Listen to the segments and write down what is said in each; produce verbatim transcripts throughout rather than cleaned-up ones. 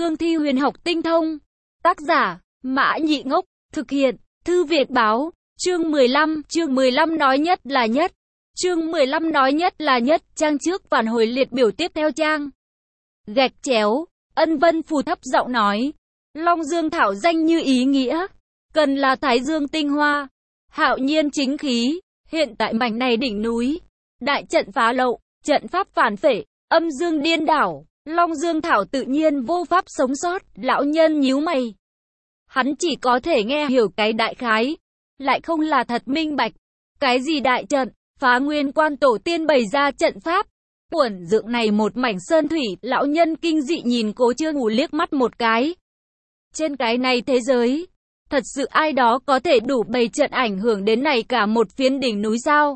Cương thi huyền học tinh thông. Tác giả, Mã Nhị Ngốc, thực hiện, Thư Việt Báo, chương mười lăm, chương mười lăm nói nhất là nhất. Chương mười lăm nói nhất là nhất, trang trước phản hồi liệt biểu tiếp theo trang. Gạch chéo, Ân Vân Phù thấp giọng nói, Long Dương Thảo danh như ý nghĩa, cần là Thái Dương tinh hoa, hạo nhiên chính khí, hiện tại mảnh này đỉnh núi, đại trận phá lậu, trận pháp phản phệ, âm dương điên đảo, Long Dương Thảo tự nhiên vô pháp sống sót, lão nhân nhíu mày. Hắn chỉ có thể nghe hiểu cái đại khái, lại không là thật minh bạch. Cái gì đại trận, phá nguyên quan tổ tiên bày ra trận pháp. Uẩn dưỡng này một mảnh sơn thủy, lão nhân kinh dị nhìn Cố Chưa Ngủ liếc mắt một cái. Trên cái này thế giới, thật sự ai đó có thể đủ bày trận ảnh hưởng đến này cả một phiến đỉnh núi sao?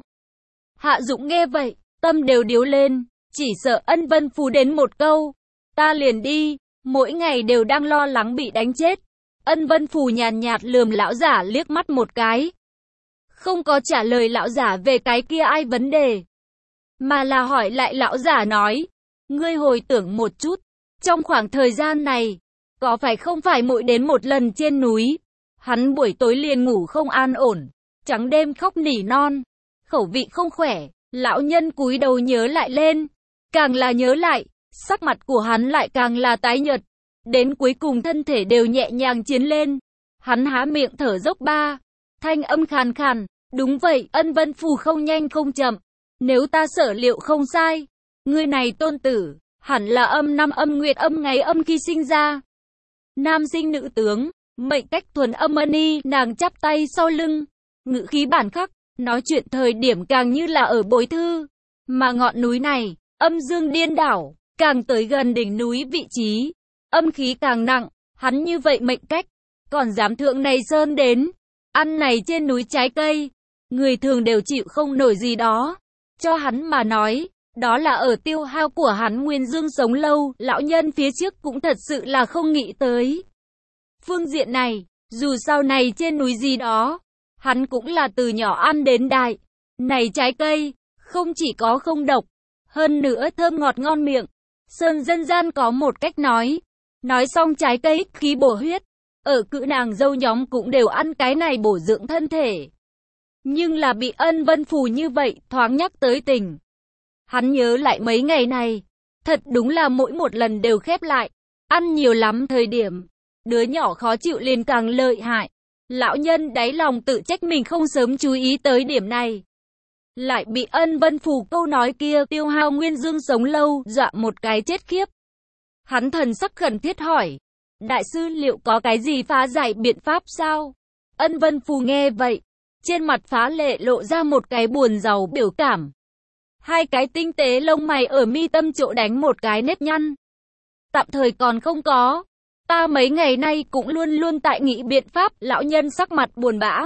Hạ Dũng nghe vậy, tâm đều điếu lên, chỉ sợ Ân Vân Phù đến một câu, ta liền đi, mỗi ngày đều đang lo lắng bị đánh chết. Ân Vân Phù nhàn nhạt lườm lão giả liếc mắt một cái. Không có trả lời lão giả về cái kia ai vấn đề, mà là hỏi lại lão giả nói, ngươi hồi tưởng một chút, trong khoảng thời gian này, có phải không phải mỗi đến một lần trên núi, hắn buổi tối liền ngủ không an ổn, trắng đêm khóc nỉ non, khẩu vị không khỏe, lão nhân cúi đầu nhớ lại lên, càng là nhớ lại, sắc mặt của hắn lại càng là tái nhợt, đến cuối cùng thân thể đều nhẹ nhàng chiến lên, hắn há miệng thở dốc ba, thanh âm khàn khàn, đúng vậy, Ân Vân Phù không nhanh không chậm, nếu ta sở liệu không sai, ngươi này tôn tử, hẳn là âm năm âm nguyệt âm ngày âm khi sinh ra. Nam sinh nữ tướng, mệnh cách thuần âm ni, nàng chắp tay sau lưng, ngữ khí bản khắc, nói chuyện thời điểm càng như là ở bối thư, mà ngọn núi này, âm dương điên đảo, càng tới gần đỉnh núi vị trí, âm khí càng nặng, hắn như vậy mệnh cách, còn dám thượng này sơn đến, ăn này trên núi trái cây, người thường đều chịu không nổi gì đó, cho hắn mà nói, đó là ở tiêu hao của hắn nguyên dương sống lâu, lão nhân phía trước cũng thật sự là không nghĩ tới. Phương diện này, dù sau này trên núi gì đó, hắn cũng là từ nhỏ ăn đến đại, này trái cây, không chỉ có không độc, hơn nữa thơm ngọt ngon miệng. Sơn dân gian có một cách nói, nói xong trái cây khí bổ huyết, ở cự nàng dâu nhóm cũng đều ăn cái này bổ dưỡng thân thể. Nhưng là bị Ân Vân Phù như vậy, thoáng nhắc tới tình. Hắn nhớ lại mấy ngày này, thật đúng là mỗi một lần đều khép lại, ăn nhiều lắm thời điểm, đứa nhỏ khó chịu liền càng lợi hại. Lão nhân đáy lòng tự trách mình không sớm chú ý tới điểm này. Lại bị Ân Vân Phù câu nói kia tiêu hao nguyên dương sống lâu, dọa một cái chết khiếp. Hắn thần sắc khẩn thiết hỏi, đại sư liệu có cái gì phá giải biện pháp sao? Ân Vân Phù nghe vậy, trên mặt phá lệ lộ ra một cái buồn giàu biểu cảm. Hai cái tinh tế lông mày ở mi tâm chỗ đánh một cái nếp nhăn. Tạm thời còn không có. Ta mấy ngày nay cũng luôn luôn tại nghĩ biện pháp, lão nhân sắc mặt buồn bã.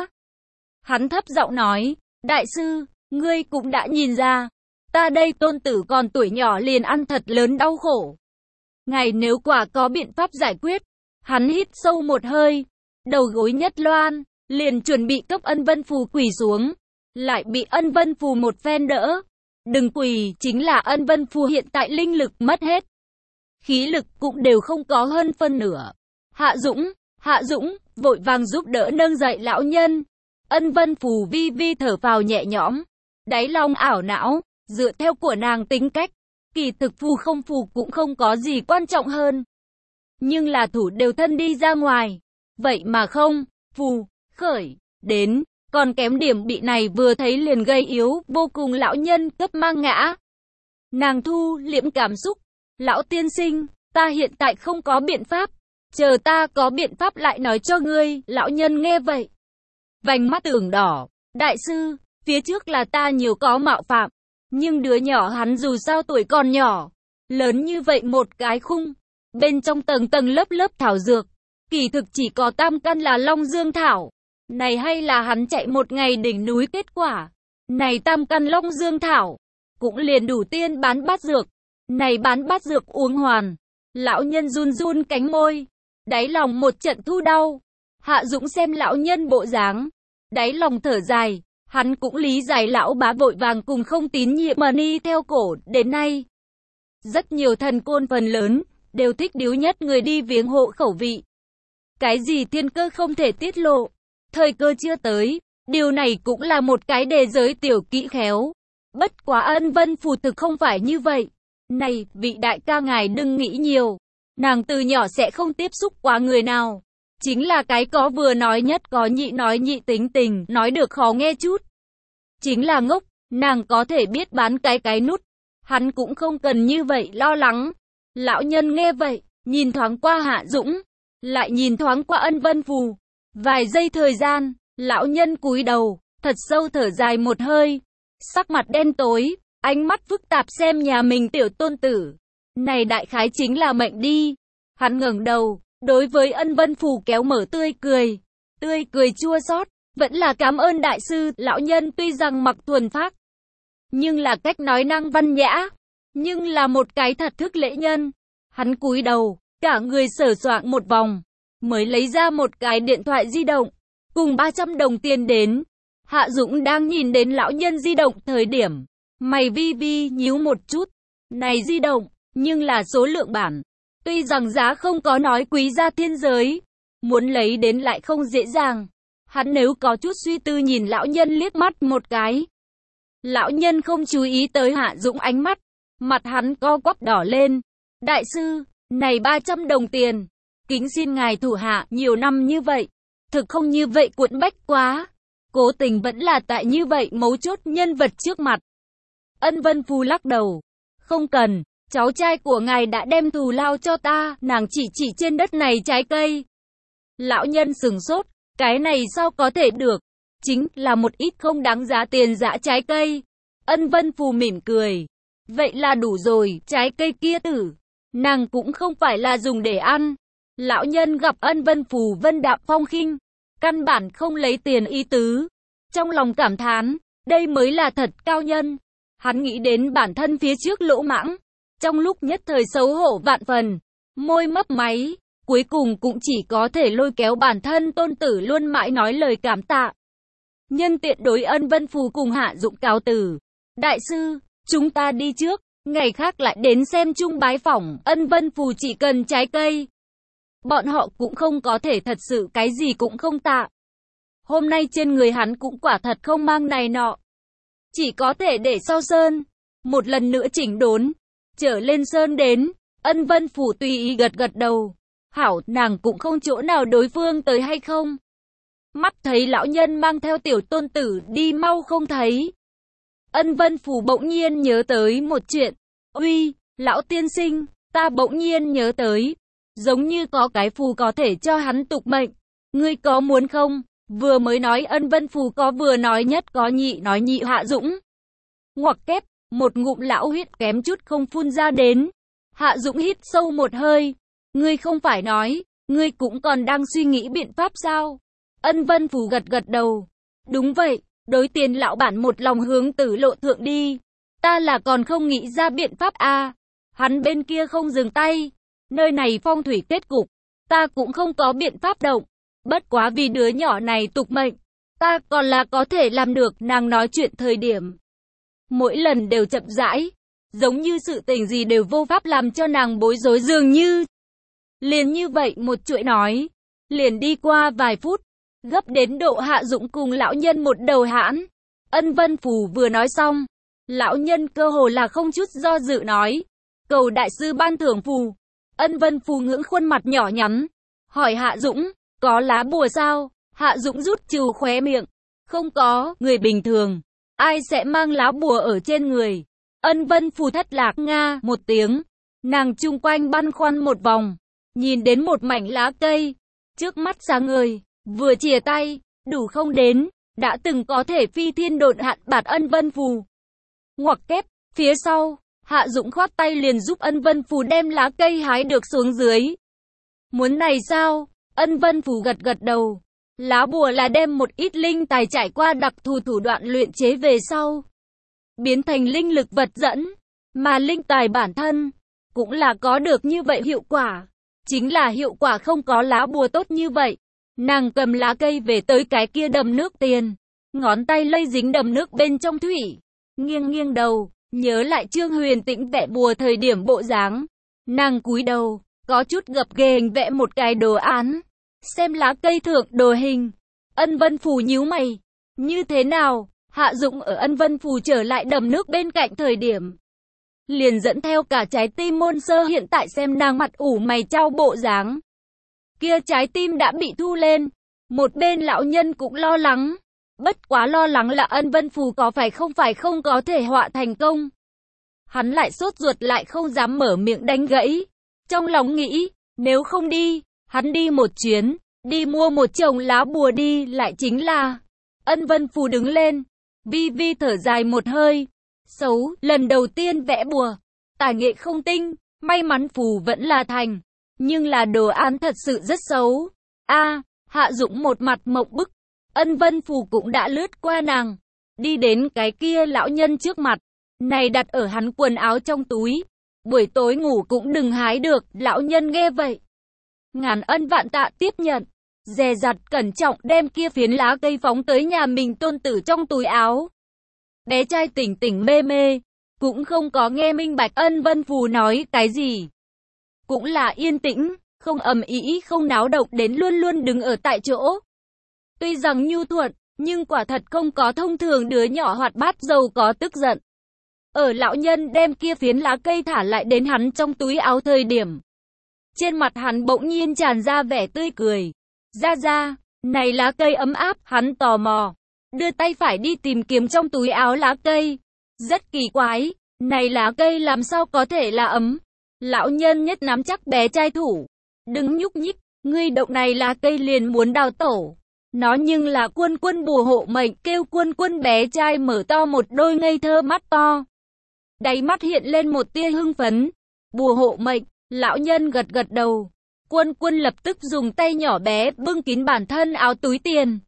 Hắn thấp giọng nói, đại sư, ngươi cũng đã nhìn ra, ta đây tôn tử còn tuổi nhỏ liền ăn thật lớn đau khổ. Ngài nếu quả có biện pháp giải quyết, hắn hít sâu một hơi, đầu gối nhất loan, liền chuẩn bị cấp Ân Vân Phù quỳ xuống, lại bị Ân Vân Phù một phen đỡ. Đừng quỳ, chính là Ân Vân Phù hiện tại linh lực mất hết, khí lực cũng đều không có hơn phân nửa. Hạ Dũng, Hạ Dũng, vội vàng giúp đỡ nâng dậy lão nhân. Ân Vân Phù vi vi thở phào nhẹ nhõm, đáy lòng ảo não, dựa theo của nàng tính cách, kỳ thực phù không phù cũng không có gì quan trọng hơn. Nhưng là thủ đều thân đi ra ngoài, vậy mà không, phù, khởi, đến, còn kém điểm bị này vừa thấy liền gây yếu, vô cùng lão nhân cấp mang ngã. Nàng thu liễm cảm xúc, lão tiên sinh, ta hiện tại không có biện pháp, chờ ta có biện pháp lại nói cho ngươi. Lão nhân nghe vậy, vành mắt ửng đỏ, đại sư, phía trước là ta nhiều có mạo phạm, nhưng đứa nhỏ hắn dù sao tuổi còn nhỏ, lớn như vậy một cái khung, bên trong tầng tầng lớp lớp thảo dược, kỳ thực chỉ có tam căn là Long Dương Thảo. Này hay là hắn chạy một ngày đỉnh núi kết quả, này tam căn Long Dương Thảo, cũng liền đủ tiên bán bát dược, này bán bát dược uống hoàn. Lão nhân run run cánh môi, đáy lòng một trận thu đau. Hạ Dũng xem lão nhân bộ dáng, đáy lòng thở dài, hắn cũng lý giải lão bá vội vàng cùng không tín nhiệm mà ni theo cổ đến nay. Rất nhiều thần côn phần lớn, đều thích điếu nhất người đi viếng hộ khẩu vị. Cái gì thiên cơ không thể tiết lộ, thời cơ chưa tới, điều này cũng là một cái đề giới tiểu kỹ khéo. Bất quá Ân Vân Phù thực không phải như vậy. Này, vị đại ca ngài đừng nghĩ nhiều. Nàng từ nhỏ sẽ không tiếp xúc quá người nào. Chính là cái có vừa nói nhất có nhị nói nhị tính tình, nói được khó nghe chút. Chính là ngốc, nàng có thể biết bán cái cái nút. Hắn cũng không cần như vậy lo lắng. Lão nhân nghe vậy, nhìn thoáng qua Hạ Dũng, lại nhìn thoáng qua Ân Vân Phù. Vài giây thời gian, lão nhân cúi đầu, thật sâu thở dài một hơi. Sắc mặt đen tối, ánh mắt phức tạp xem nhà mình tiểu tôn tử. Này đại khái chính là mệnh đi. Hắn ngẩng đầu, đối với Ân Vân Phù kéo mở tươi cười. Tươi cười chua xót, vẫn là cảm ơn đại sư. Lão nhân tuy rằng mặc thuần phác, nhưng là cách nói năng văn nhã, nhưng là một cái thật thức lễ nhân. Hắn cúi đầu, cả người sờ soạng một vòng, mới lấy ra một cái điện thoại di động, cùng ba trăm đồng tiền đến. Hạ Dũng đang nhìn đến lão nhân di động thời điểm, mày vi vi nhíu một chút. Này di động, nhưng là số lượng bản. Tuy rằng giá không có nói quý gia thiên giới, muốn lấy đến lại không dễ dàng. Hắn nếu có chút suy tư nhìn lão nhân liếc mắt một cái. Lão nhân không chú ý tới Hạ Dũng ánh mắt, mặt hắn co quắp đỏ lên. Đại sư, này ba trăm đồng tiền, kính xin ngài thủ hạ nhiều năm như vậy, thực không như vậy cuộn bách quá. Cố tình vẫn là tại như vậy mấu chốt nhân vật trước mặt. Ân Vân Phù lắc đầu. Không cần, cháu trai của ngài đã đem thù lao cho ta, nàng chỉ chỉ trên đất này trái cây. Lão nhân sừng sốt, cái này sao có thể được, chính là một ít không đáng giá tiền dã trái cây. Ân Vân Phù mỉm cười. Vậy là đủ rồi, trái cây kia tử, nàng cũng không phải là dùng để ăn. Lão nhân gặp Ân Vân Phù vân đạm phong khinh, căn bản không lấy tiền ý tứ. Trong lòng cảm thán, đây mới là thật cao nhân. Hắn nghĩ đến bản thân phía trước lỗ mãng, trong lúc nhất thời xấu hổ vạn phần, môi mấp máy, cuối cùng cũng chỉ có thể lôi kéo bản thân tôn tử luôn mãi nói lời cảm tạ. Nhân tiện đối Ân Vân Phù cùng Hạ Dũng cáo từ. Đại sư, chúng ta đi trước, ngày khác lại đến xem chung bái phỏng. Ân Vân Phù chỉ cần trái cây. Bọn họ cũng không có thể thật sự cái gì cũng không tạ. Hôm nay trên người hắn cũng quả thật không mang này nọ. Chỉ có thể để sau sơn. Một lần nữa chỉnh đốn. Trở lên sơn đến. Ân Vân Phù tùy ý gật gật đầu. Hảo, nàng cũng không chỗ nào đối phương tới hay không. Mắt thấy lão nhân mang theo tiểu tôn tử đi mau không thấy. Ân Vân Phù bỗng nhiên nhớ tới một chuyện. Uy, lão tiên sinh, ta bỗng nhiên nhớ tới. Giống như có cái phù có thể cho hắn tục mệnh. Ngươi có muốn không? Vừa mới nói Ân Vân Phù có vừa nói nhất có nhị nói nhị. Hạ Dũng ngoặc kép, một ngụm lão huyết kém chút không phun ra đến. Hạ Dũng hít sâu một hơi. Ngươi không phải nói, ngươi cũng còn đang suy nghĩ biện pháp sao? Ân Vân Phù gật gật đầu. Đúng vậy, đối tiền lão bản một lòng hướng tử lộ thượng đi. Ta là còn không nghĩ ra biện pháp à. Hắn bên kia không dừng tay. Nơi này phong thủy kết cục, ta cũng không có biện pháp động. Bất quá vì đứa nhỏ này tục mệnh, ta còn là có thể làm được. Nàng nói chuyện thời điểm, mỗi lần đều chậm rãi, giống như sự tình gì đều vô pháp làm cho nàng bối rối dường như. Liền như vậy một chuỗi nói, liền đi qua vài phút, gấp đến độ Hạ Dũng cùng lão nhân một đầu hãn. Ân Vân Phù vừa nói xong, lão nhân cơ hồ là không chút do dự nói, cầu đại sư ban thưởng phù. Ân Vân Phù ngưỡng khuôn mặt nhỏ nhắn, hỏi Hạ Dũng, có lá bùa sao? Hạ Dũng rút trừ khóe miệng, không có, người bình thường, ai sẽ mang lá bùa ở trên người? Ân Vân Phù thất lạc nga một tiếng, nàng chung quanh băn khoăn một vòng, nhìn đến một mảnh lá cây, trước mắt sáng ngời, vừa chìa tay, đủ không đến, đã từng có thể phi thiên độn hạn bạt Ân Vân Phù. Ngoặc kép, phía sau, Hạ Dũng khoát tay liền giúp Ân Vân Phù đem lá cây hái được xuống dưới. Muốn này sao? Ân Vân Phù gật gật đầu. Lá bùa là đem một ít linh tài trải qua đặc thù thủ đoạn luyện chế về sau, biến thành linh lực vật dẫn, mà linh tài bản thân cũng là có được như vậy hiệu quả. Chính là hiệu quả không có lá bùa tốt như vậy. Nàng cầm lá cây về tới cái kia đầm nước tiền, ngón tay lây dính đầm nước bên trong thủy, nghiêng nghiêng đầu, nhớ lại Trương Huyền Tĩnh vẽ bùa thời điểm bộ dáng. Nàng cúi đầu, có chút gập ghềnh vẽ một cái đồ án. Xem lá cây thượng đồ hình. Ân Vân Phù nhíu mày. Như thế nào? Hạ Dũng ở Ân Vân Phù trở lại đầm nước bên cạnh thời điểm. Liền dẫn theo cả trái tim Môn Sơ hiện tại xem nàng mặt ủ mày chau bộ dáng. Kia trái tim đã bị thu lên. Một bên lão nhân cũng lo lắng. Bất quá lo lắng là Ân Vân Phù có phải không phải không có thể họa thành công. Hắn lại sốt ruột lại không dám mở miệng đánh gãy. Trong lòng nghĩ, nếu không đi, hắn đi một chuyến, đi mua một chồng lá bùa đi lại chính là. Ân Vân Phù đứng lên, vi vi thở dài một hơi. Xấu, lần đầu tiên vẽ bùa, tài nghệ không tinh, may mắn phù vẫn là thành. Nhưng là đồ án thật sự rất xấu. A, Hạ Dũng một mặt mộng bức. Ân Vân Phù cũng đã lướt qua nàng, đi đến cái kia lão nhân trước mặt. Này đặt ở hắn quần áo trong túi. Buổi tối ngủ cũng đừng hái được, lão nhân nghe vậy. Ngàn ân vạn tạ tiếp nhận. Dè dặt cẩn trọng đem kia phiến lá cây phóng tới nhà mình tôn tử trong túi áo. Bé trai tỉnh tỉnh mê mê, cũng không có nghe minh bạch Ân Vân Phù nói cái gì. Cũng là yên tĩnh, không ầm ĩ không náo động đến luôn luôn đứng ở tại chỗ. Tuy rằng nhu thuận, nhưng quả thật không có thông thường đứa nhỏ hoạt bát giàu có tức giận. Ở lão nhân đem kia phiến lá cây thả lại đến hắn trong túi áo thời điểm. Trên mặt hắn bỗng nhiên tràn ra vẻ tươi cười. Ra ra, này lá cây ấm áp, hắn tò mò. Đưa tay phải đi tìm kiếm trong túi áo lá cây. Rất kỳ quái, này lá cây làm sao có thể là ấm. Lão nhân nhất nắm chắc bé trai thủ. Đừng nhúc nhích, ngươi động này lá cây liền muốn đào tổ. Nó nhưng là Quân Quân bùa hộ mệnh, kêu Quân Quân. Bé trai mở to một đôi ngây thơ mắt to. Đáy mắt hiện lên một tia hưng phấn. Bùa hộ mệnh, lão nhân gật gật đầu. Quân Quân lập tức dùng tay nhỏ bé bưng kín bản thân áo túi tiền.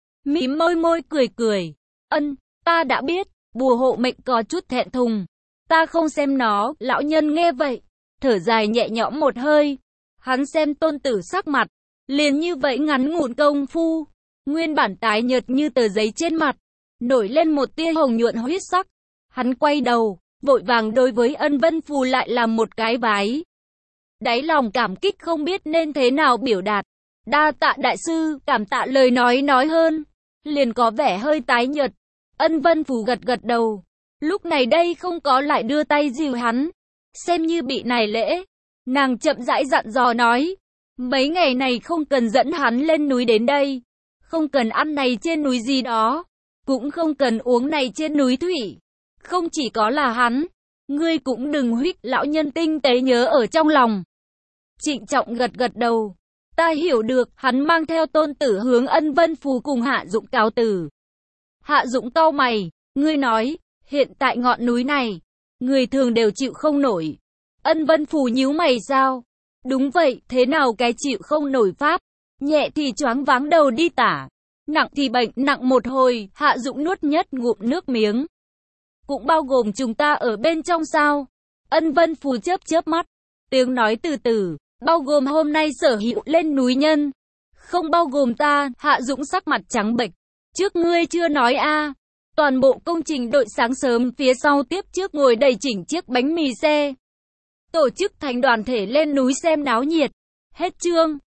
Mím môi môi cười cười. Ân, ta đã biết, bùa hộ mệnh có chút thẹn thùng. Ta không xem nó, lão nhân nghe vậy. Thở dài nhẹ nhõm một hơi. Hắn xem tôn tử sắc mặt. Liền như vậy ngắn ngủn công phu. Nguyên bản tái nhợt như tờ giấy trên mặt. Nổi lên một tia hồng nhuận huyết sắc. Hắn quay đầu, vội vàng đối với Ân Vân Phù lại làm một cái vái. Đáy lòng cảm kích không biết nên thế nào biểu đạt. Đa tạ đại sư, cảm tạ lời nói nói hơn. Liền có vẻ hơi tái nhợt. Ân Vân Phù gật gật đầu. Lúc này đây không có lại đưa tay dìu hắn. Xem như bị này lễ. Nàng chậm rãi dặn dò nói. Mấy ngày này không cần dẫn hắn lên núi đến đây. Không cần ăn này trên núi gì đó. Cũng không cần uống này trên núi thủy. Không chỉ có là hắn. Ngươi cũng đừng huých, lão nhân tinh tế nhớ ở trong lòng. Trịnh trọng gật gật đầu. Ta hiểu được, hắn mang theo tôn tử hướng Ân Vân Phù cùng Hạ Dũng cáo từ. Hạ Dũng cau mày, ngươi nói, hiện tại ngọn núi này, người thường đều chịu không nổi. Ân Vân Phù nhíu mày sao? Đúng vậy, thế nào cái chịu không nổi pháp? Nhẹ thì choáng váng đầu đi tả, nặng thì bệnh nặng một hồi. Hạ Dũng nuốt nhất ngụm nước miếng. Cũng bao gồm chúng ta ở bên trong sao? Ân Vân Phù chớp chớp mắt, tiếng nói từ từ, bao gồm hôm nay sở hữu lên núi nhân. Không bao gồm ta. Hạ Dũng sắc mặt trắng bệch. Trước ngươi chưa nói a à. Toàn bộ công trình đội sáng sớm phía sau tiếp trước ngồi đầy chỉnh chiếc bánh mì xe. Tổ chức thành đoàn thể lên núi xem náo nhiệt. Hết chương.